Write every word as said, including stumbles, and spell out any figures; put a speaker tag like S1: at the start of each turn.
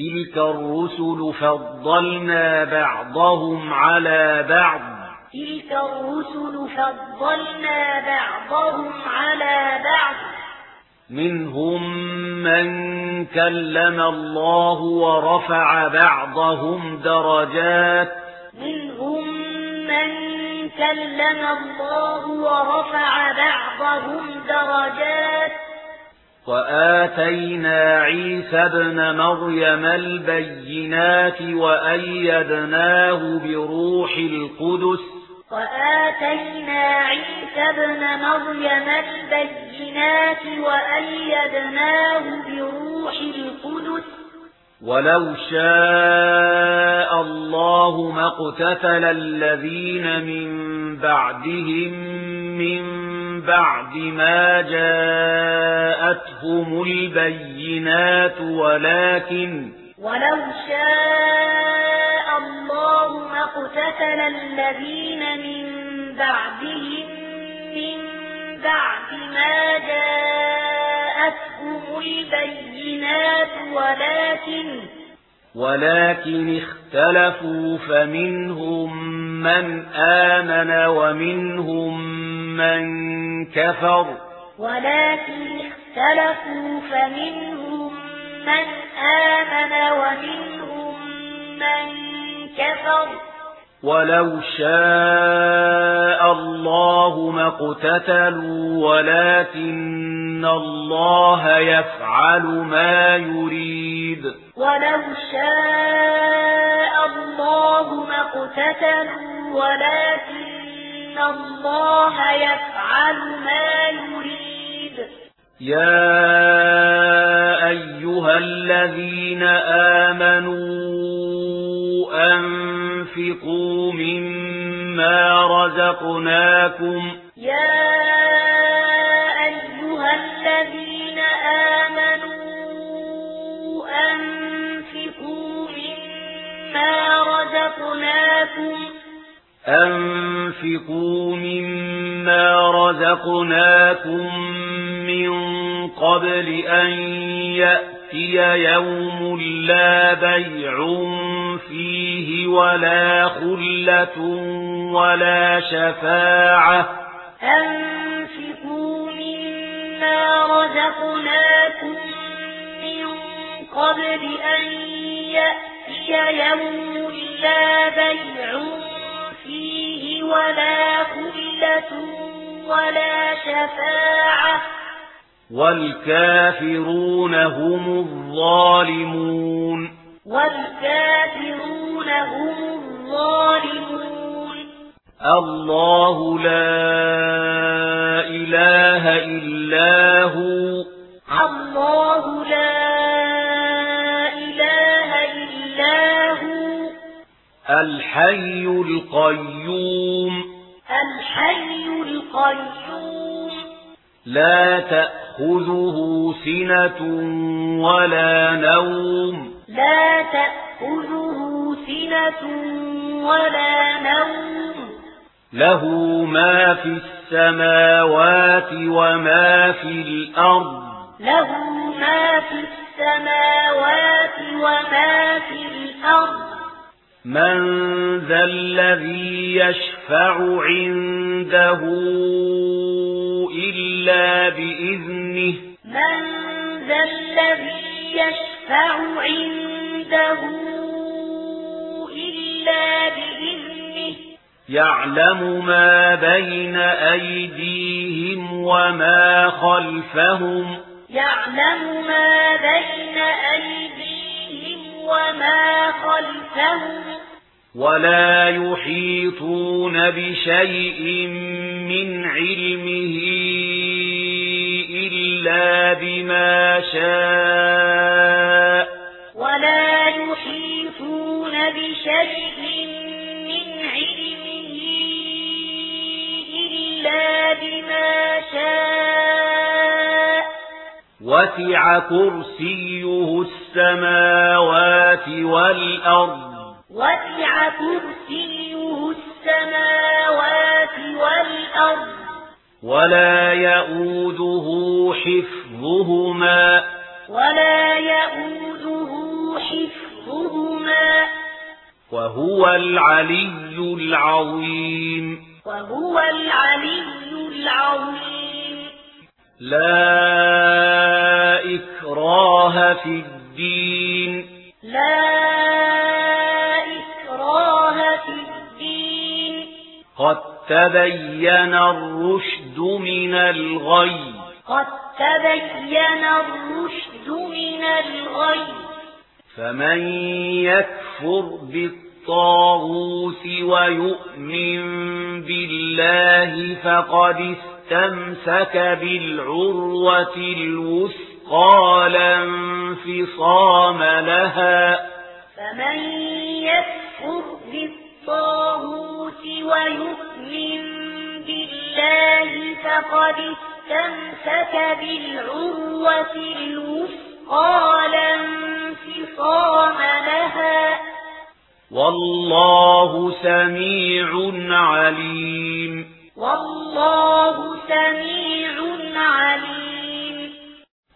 S1: تلك الرسل فضلنا بعضهم على بعض
S2: تلك الرسل فضلنا بعضهم على بعض
S1: منهم من كلم الله ورفع بعضهم درجات
S2: منهم من كلم الله ورفع بعضهم درجات
S1: وآتينا عيسى ابن مريم البينات وأيدناه بروح القدس
S2: وآتينا عيسى ابن مريم البينات وأيدناه بروح القدس
S1: ولو شاء الله ما اقتتل الذين من بعدهم من بعد ما جاءتهم البينات ولكن
S2: ولو شاء الله ما اقتتل الذين من بعدهم من بعد ما جاءتهم البينات ولكن
S1: ولكن اختلفوا فمنهم من آمن ومنهم من كفر
S2: ولكن اختلفوا فمنهم من آمن ومنهم من كفر
S1: ولو شاء الله ما اقتتلوا ولكن الله يفعل ما يريد
S2: ولو شاء الله ما اقتتلوا ولكن الله يفعل ما يريد
S1: يا أيها الذين آمنوا أنفقوا مما رزقناكم
S2: يا أيها الذين آمنوا أنفقوا مما رزقناكم
S1: أنفقوا مما رزقناكم من قبل أن يأتي يوم لا بيع فيه ولا خلة ولا شفاعة
S2: أنفقوا مما رزقناكم من قبل أن يأتي يوم لا بيع فيه ولا خلة ولا شفاعة
S1: والكافرون هم الظالمون
S2: والكافرون هم الظالمون
S1: الله لا إله إلا هو
S2: الله لا إله إلا هو
S1: الحي القيوم
S2: الحي القيوم
S1: لا تأخذه سنة ولا نوم
S2: لا تأخذه سنة ولا نوم
S1: له ما في السماوات وما في الأرض
S2: له ما في السماوات وما في الأرض
S1: من ذا الذي يشفع عنده إلا بإذنه
S2: من ذا الذي يشفع عنده إلا بإذنه
S1: يعلم ما بين أيديهم وما خلفهم
S2: يعلم ما بين أيديهم وما خلفهم
S1: ولا يحيطون بشيء من علمه إلا بما شاء
S2: ولا يحيطون بشيء من علمه إلا بما شاء
S1: وسع كرسيه السماوات والأرض
S2: وسع كرسيه السماوات والأرض
S1: ولا يؤوده حفظهما
S2: ولا يؤوده حفظهما
S1: وهو العلي العظيم
S2: وهو العلي العظيم
S1: لا إكراه في الدين
S2: لا إكراه في الدين
S1: قد تبين الرشد من الغي
S2: قد تبين الرشد من الغي
S1: فمن يكفر بالطاغوت ويؤمن بالله فقد استمسك بالعروة الوثقى لا انفصام لها
S2: فمن يكفر بالطاغوت ويؤمن بالله فقد استمسك بالعروة الوثقى لا انفصام لها والله سميع عليم
S1: والله